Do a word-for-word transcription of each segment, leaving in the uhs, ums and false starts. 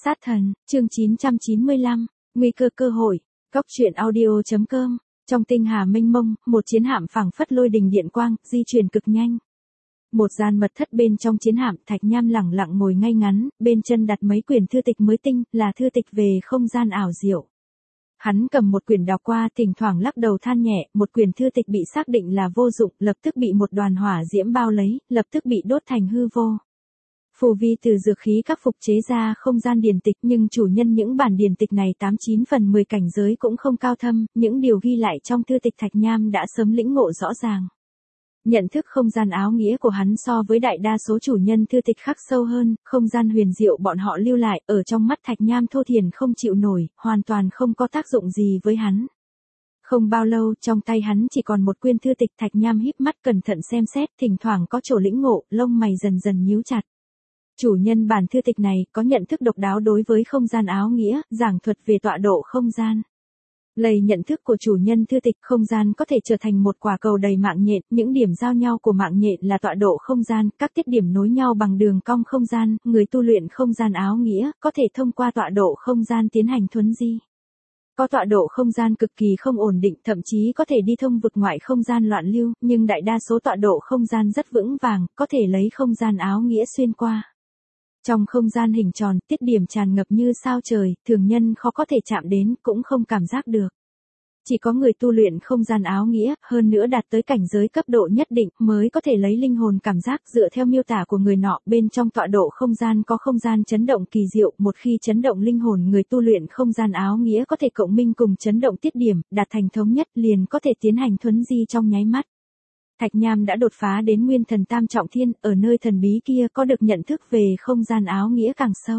Sát thần, chương chín trăm chín mươi lăm, nguy cơ cơ hội, Cốc truyện audio chấm com. Trong tinh hà mênh mông, một chiến hạm phảng phất lôi đình điện quang, di chuyển cực nhanh. Một gian mật thất bên trong chiến hạm, Thạch Nham lẳng lặng ngồi ngay ngắn, bên chân đặt mấy quyển thư tịch mới tinh, là thư tịch về không gian ảo diệu. Hắn cầm một quyển đọc qua, thỉnh thoảng lắc đầu than nhẹ, một quyển thư tịch bị xác định là vô dụng, lập tức bị một đoàn hỏa diễm bao lấy, lập tức bị đốt thành hư vô. Phù vi từ dược khí các phục chế ra không gian điển tịch, nhưng chủ nhân những bản điển tịch này tám chín phần mười cảnh giới cũng không cao thâm, những điều ghi lại trong thư tịch Thạch Nham đã sớm lĩnh ngộ rõ ràng. Nhận thức không gian áo nghĩa của hắn so với đại đa số chủ nhân thư tịch khắc sâu hơn, không gian huyền diệu bọn họ lưu lại, ở trong mắt Thạch Nham thô thiển không chịu nổi, hoàn toàn không có tác dụng gì với hắn. Không bao lâu, trong tay hắn chỉ còn một quyển thư tịch. Thạch Nham híp mắt cẩn thận xem xét, thỉnh thoảng có chỗ lĩnh ngộ, lông mày dần dần nhíu chặt. Chủ nhân bản thư tịch này có nhận thức độc đáo đối với không gian áo nghĩa, giảng thuật về tọa độ không gian. Lầy nhận thức của chủ nhân thư tịch, không gian có thể trở thành một quả cầu đầy mạng nhện, những điểm giao nhau của mạng nhện là tọa độ không gian, các tiết điểm nối nhau bằng đường cong không gian, người tu luyện không gian áo nghĩa, có thể thông qua tọa độ không gian tiến hành thuấn di. Có tọa độ không gian cực kỳ không ổn định, thậm chí có thể đi thông vực ngoại không gian loạn lưu, nhưng đại đa số tọa độ không gian rất vững vàng, có thể lấy không gian áo nghĩa xuyên qua. Trong không gian hình tròn, tiết điểm tràn ngập như sao trời, thường nhân khó có thể chạm đến, cũng không cảm giác được. Chỉ có người tu luyện không gian áo nghĩa, hơn nữa đạt tới cảnh giới cấp độ nhất định, mới có thể lấy linh hồn cảm giác. Dựa theo miêu tả của người nọ, bên trong tọa độ không gian có không gian chấn động kỳ diệu, một khi chấn động linh hồn người tu luyện không gian áo nghĩa có thể cộng minh cùng chấn động tiết điểm, đạt thành thống nhất, liền có thể tiến hành thuấn di trong nháy mắt. Thạch Nham đã đột phá đến nguyên thần tam trọng thiên, ở nơi thần bí kia có được nhận thức về không gian áo nghĩa càng sâu.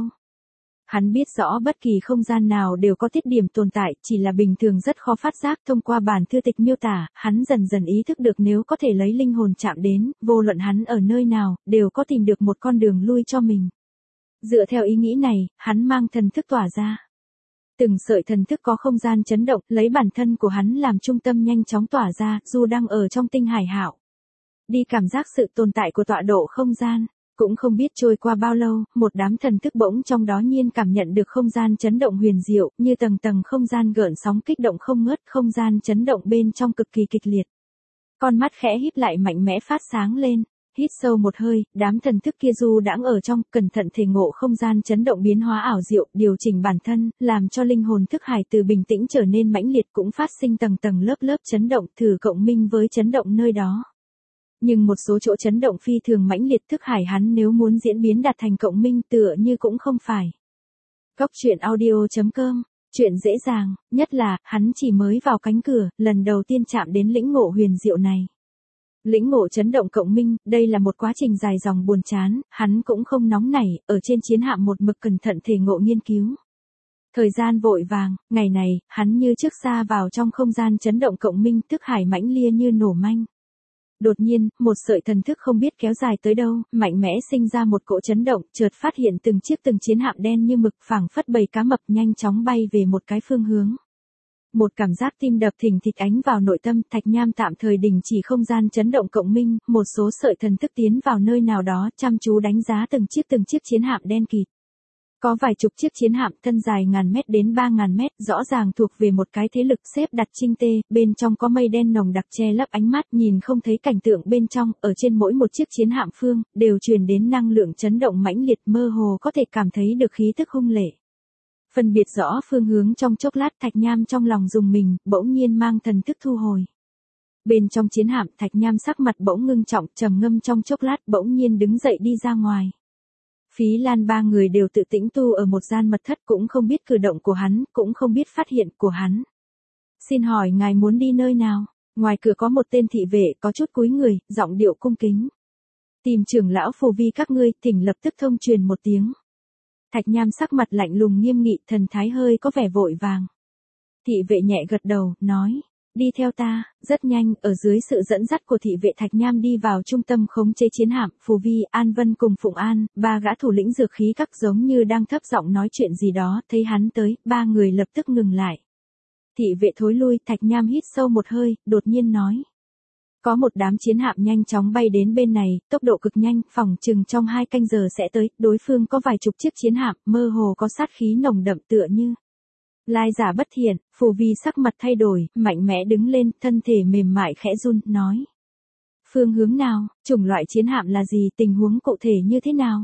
Hắn biết rõ bất kỳ không gian nào đều có tiết điểm tồn tại, chỉ là bình thường rất khó phát giác. Thông qua bản thư tịch miêu tả, hắn dần dần ý thức được nếu có thể lấy linh hồn chạm đến, vô luận hắn ở nơi nào, đều có tìm được một con đường lui cho mình. Dựa theo ý nghĩ này, hắn mang thần thức tỏa ra. Từng sợi thần thức có không gian chấn động, lấy bản thân của hắn làm trung tâm nhanh chóng tỏa ra, dù đang ở trong tinh hải hạo. Đi cảm giác sự tồn tại của tọa độ không gian. Cũng không biết trôi qua bao lâu, một đám thần thức bỗng trong đó nhiên cảm nhận được không gian chấn động huyền diệu, như tầng tầng không gian gợn sóng kích động không ngớt, không gian chấn động bên trong cực kỳ kịch liệt. Con mắt khẽ híp lại mạnh mẽ phát sáng lên, hít sâu một hơi, đám thần thức kia du đãng ở trong, cẩn thận thể ngộ không gian chấn động biến hóa ảo diệu, điều chỉnh bản thân, làm cho linh hồn thức hải từ bình tĩnh trở nên mãnh liệt, cũng phát sinh tầng tầng lớp lớp chấn động, thử cộng minh với chấn động nơi đó. Nhưng một số chỗ chấn động phi thường mãnh liệt, thức hải hắn nếu muốn diễn biến đạt thành cộng minh tựa như cũng không phải. Cốc truyện audio chấm com, chuyện dễ dàng, nhất là, hắn chỉ mới vào cánh cửa, lần đầu tiên chạm đến lĩnh ngộ huyền diệu này. Lĩnh ngộ chấn động cộng minh, đây là một quá trình dài dòng buồn chán, hắn cũng không nóng nảy, ở trên chiến hạm một mực cẩn thận thể ngộ nghiên cứu. Thời gian vội vàng, ngày này, hắn như trước xa vào trong không gian chấn động cộng minh, thức hải mãnh lia như nổ manh. Đột nhiên, một sợi thần thức không biết kéo dài tới đâu, mạnh mẽ sinh ra một cỗ chấn động, chợt phát hiện từng chiếc từng chiến hạm đen như mực, phảng phất bầy cá mập nhanh chóng bay về một cái phương hướng. Một cảm giác tim đập thình thịch ánh vào nội tâm, Thạch Nham tạm thời đình chỉ không gian chấn động cộng minh, một số sợi thần thức tiến vào nơi nào đó, chăm chú đánh giá từng chiếc từng chiếc chiến hạm đen kịt. Có vài chục chiếc chiến hạm thân dài ngàn mét đến ba ngàn mét, rõ ràng thuộc về một cái thế lực xếp đặt chinh tê, bên trong có mây đen nồng đặc che lấp ánh mắt, nhìn không thấy cảnh tượng bên trong, ở trên mỗi một chiếc chiến hạm phương, đều truyền đến năng lượng chấn động mãnh liệt, mơ hồ có thể cảm thấy được khí tức hung lệ. Phân biệt rõ phương hướng trong chốc lát, Thạch Nham trong lòng rùng mình, bỗng nhiên mang thần thức thu hồi. Bên trong chiến hạm, Thạch Nham sắc mặt bỗng ngưng trọng, trầm ngâm trong chốc lát, bỗng nhiên đứng dậy đi ra ngoài. Phí Lan ba người đều tự tĩnh tu ở một gian mật thất, cũng không biết cử động của hắn, cũng không biết phát hiện của hắn. Xin hỏi ngài muốn đi nơi nào? Ngoài cửa có một tên thị vệ, có chút cúi người, giọng điệu cung kính. Tìm trưởng lão phù vi các ngươi, thỉnh lập tức thông truyền một tiếng. Thạch Nham sắc mặt lạnh lùng nghiêm nghị, thần thái hơi có vẻ vội vàng. Thị vệ nhẹ gật đầu, nói. Đi theo ta. Rất nhanh, ở dưới sự dẫn dắt của thị vệ, Thạch Nham đi vào trung tâm khống chế chiến hạm. Phù Vi, An Vân cùng Phụng An, ba gã thủ lĩnh dược khí các giống như đang thấp giọng nói chuyện gì đó, thấy hắn tới, ba người lập tức ngừng lại. Thị vệ thối lui, Thạch Nham hít sâu một hơi, đột nhiên nói. Có một đám chiến hạm nhanh chóng bay đến bên này, tốc độ cực nhanh, phỏng chừng trong hai canh giờ sẽ tới, đối phương có vài chục chiếc chiến hạm, mơ hồ có sát khí nồng đậm tựa như lai giả bất thiện. Phù Vi sắc mặt thay đổi, mạnh mẽ đứng lên, thân thể mềm mại khẽ run, nói. Phương hướng nào, chủng loại chiến hạm là gì, tình huống cụ thể như thế nào?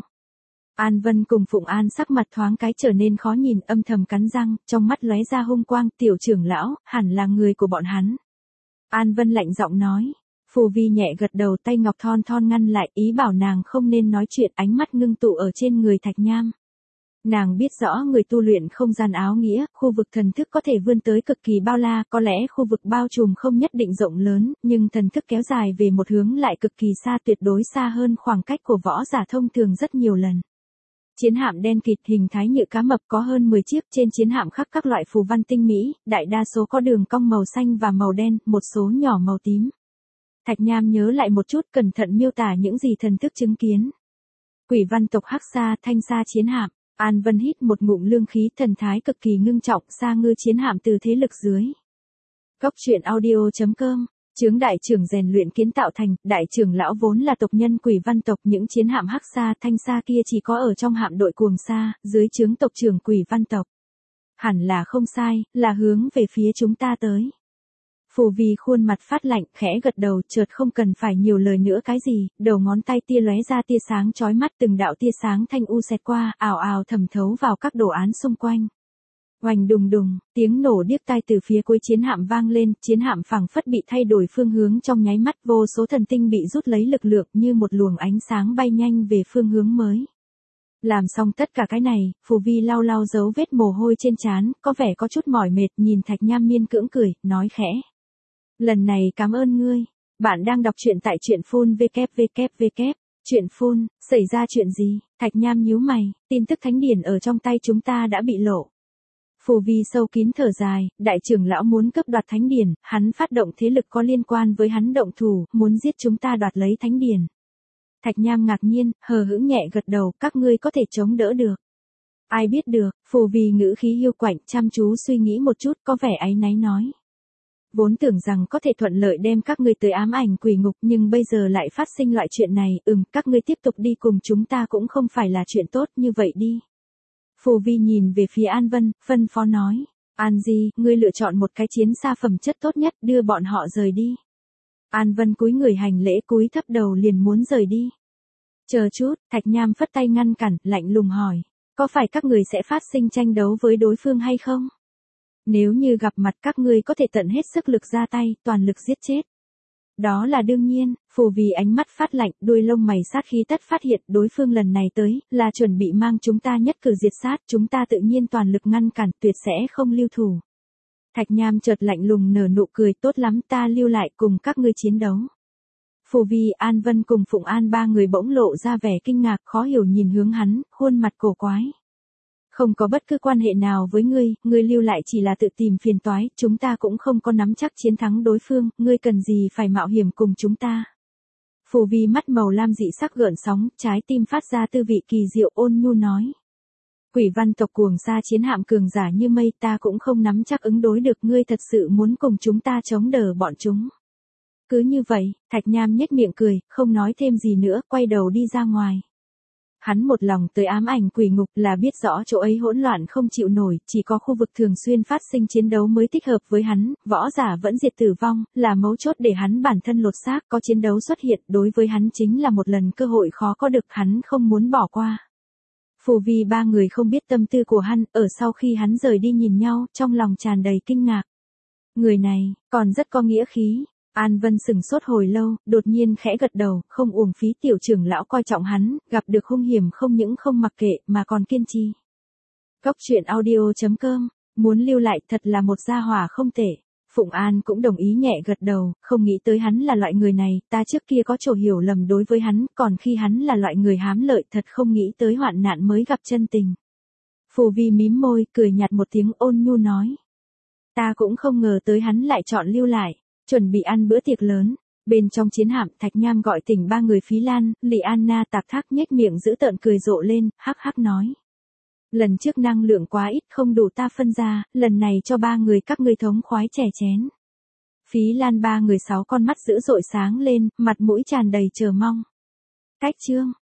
An Vân cùng Phụng An sắc mặt thoáng cái trở nên khó nhìn, âm thầm cắn răng, trong mắt lóe ra hung quang, tiểu trưởng lão, hẳn là người của bọn hắn. An Vân lạnh giọng nói. Phù Vi nhẹ gật đầu, tay ngọc thon thon ngăn lại, ý bảo nàng không nên nói chuyện, ánh mắt ngưng tụ ở trên người Thạch Nham. Nàng biết rõ người tu luyện không gian áo nghĩa, khu vực thần thức có thể vươn tới cực kỳ bao la, có lẽ khu vực bao trùm không nhất định rộng lớn, nhưng thần thức kéo dài về một hướng lại cực kỳ xa, tuyệt đối xa hơn khoảng cách của võ giả thông thường rất nhiều lần. Chiến hạm đen kịt hình thái như cá mập có hơn mười chiếc, trên chiến hạm khắc các loại phù văn tinh mỹ, đại đa số có đường cong màu xanh và màu đen, một số nhỏ màu tím. Thạch Nham nhớ lại một chút, cẩn thận miêu tả những gì thần thức chứng kiến. Quỷ văn tộc Hắc Sa, Thanh Sa chiến hạm. An Vân hít một ngụm lương khí, thần thái cực kỳ ngưng trọng, Sa Ngư chiến hạm từ thế lực dưới. Góc truyện audio chấm com. Chướng đại trưởng rèn luyện kiến tạo thành, đại trưởng lão vốn là tộc nhân quỷ văn tộc, những chiến hạm Hắc Sa, Thanh Sa kia chỉ có ở trong hạm đội Cuồng Sa, dưới chướng tộc trưởng quỷ văn tộc. Hẳn là không sai, là hướng về phía chúng ta tới. Phù Vi khuôn mặt phát lạnh, khẽ gật đầu, chợt không cần phải nhiều lời nữa cái gì, đầu ngón tay tia lóe ra tia sáng chói mắt, từng đạo tia sáng thanh u xẹt qua, ào ào thẩm thấu vào các đồ án xung quanh. Oanh đùng đùng, tiếng nổ điếc tai từ phía cuối chiến hạm vang lên, chiến hạm phảng phất bị thay đổi phương hướng trong nháy mắt, vô số thần tinh bị rút lấy lực lượng như một luồng ánh sáng bay nhanh về phương hướng mới. Làm xong tất cả cái này, Phù Vi lau lau dấu vết mồ hôi trên trán, có vẻ có chút mỏi mệt, nhìn Thạch Nham miên cưỡng cười, nói khẽ. Lần này cảm ơn ngươi. Bạn đang đọc truyện tại truyện phun www. Truyện phun, xảy ra chuyện gì? Thạch Nham nhíu mày, tin tức thánh điển ở trong tay chúng ta đã bị lộ. Phù Vi sâu kín thở dài, đại trưởng lão muốn cướp đoạt thánh điển, hắn phát động thế lực có liên quan với hắn động thủ, muốn giết chúng ta đoạt lấy thánh điển. Thạch Nham ngạc nhiên, hờ hững nhẹ gật đầu, các ngươi có thể chống đỡ được. Ai biết được, Phù Vi ngữ khí hiu quạnh, chăm chú suy nghĩ một chút, có vẻ áy náy nói. Vốn tưởng rằng có thể thuận lợi đem các ngươi tới ám ảnh quỷ ngục, nhưng bây giờ lại phát sinh loại chuyện này, ừm, các ngươi tiếp tục đi cùng chúng ta cũng không phải là chuyện tốt, như vậy đi. Phù Vi nhìn về phía An Vân, phân phó nói, An Di, ngươi lựa chọn một cái chiến xa phẩm chất tốt nhất, đưa bọn họ rời đi. An Vân cúi người hành lễ, cúi thấp đầu liền muốn rời đi. Chờ chút, Thạch Nham phất tay ngăn cản, lạnh lùng hỏi, có phải các người sẽ phát sinh tranh đấu với đối phương hay không? Nếu như gặp mặt các ngươi có thể tận hết sức lực ra tay, toàn lực giết chết. Đó là đương nhiên, Phù Vi ánh mắt phát lạnh, đuôi lông mày sát khí tất phát hiện, đối phương lần này tới, là chuẩn bị mang chúng ta nhất cử diệt sát, chúng ta tự nhiên toàn lực ngăn cản, tuyệt sẽ không lưu thủ. Thạch Nham chợt lạnh lùng nở nụ cười, tốt lắm, ta lưu lại cùng các ngươi chiến đấu. Phù Vi, An Vân cùng Phụng An ba người bỗng lộ ra vẻ kinh ngạc, khó hiểu nhìn hướng hắn, khuôn mặt cổ quái. Không có bất cứ quan hệ nào với ngươi, ngươi lưu lại chỉ là tự tìm phiền toái, chúng ta cũng không có nắm chắc chiến thắng đối phương, ngươi cần gì phải mạo hiểm cùng chúng ta. Phù Vi mắt màu lam dị sắc gợn sóng, trái tim phát ra tư vị kỳ diệu, ôn nhu nói. Quỷ văn tộc Cuồng Sa chiến hạm cường giả như mây, ta cũng không nắm chắc ứng đối được, ngươi thật sự muốn cùng chúng ta chống đỡ bọn chúng. Cứ như vậy, Thạch Nham nhếch miệng cười, không nói thêm gì nữa, quay đầu đi ra ngoài. Hắn một lòng tới ám ảnh quỷ ngục là biết rõ chỗ ấy hỗn loạn không chịu nổi, chỉ có khu vực thường xuyên phát sinh chiến đấu mới thích hợp với hắn, võ giả vẫn diệt tử vong, là mấu chốt để hắn bản thân lột xác, có chiến đấu xuất hiện, đối với hắn chính là một lần cơ hội khó có được, hắn không muốn bỏ qua. Phù Vi ba người không biết tâm tư của hắn, ở sau khi hắn rời đi nhìn nhau, trong lòng tràn đầy kinh ngạc. Người này, còn rất có nghĩa khí. An Vân sừng sốt hồi lâu, đột nhiên khẽ gật đầu, không uổng phí tiểu trưởng lão coi trọng hắn, gặp được hung hiểm không những không mặc kệ mà còn kiên trì. Góc truyện audio chấm com, muốn lưu lại thật là một gia hỏa không tệ. Phụng An cũng đồng ý nhẹ gật đầu, không nghĩ tới hắn là loại người này, ta trước kia có chỗ hiểu lầm đối với hắn, còn khi hắn là loại người hám lợi thật không nghĩ tới hoạn nạn mới gặp chân tình. Phù Vi mím môi, cười nhạt một tiếng ôn nhu nói. Ta cũng không ngờ tới hắn lại chọn lưu lại. Chuẩn bị ăn bữa tiệc lớn, bên trong chiến hạm Thạch Nham gọi tỉnh ba người Phí Lan, Lị Anna Tạp Thác nhếch miệng giữ tợn cười rộ lên, hắc hắc nói. Lần trước năng lượng quá ít không đủ ta phân ra, lần này cho ba người các ngươi thống khoái chè chén. Phí Lan ba người sáu con mắt dữ dội sáng lên, mặt mũi tràn đầy chờ mong. Cách chương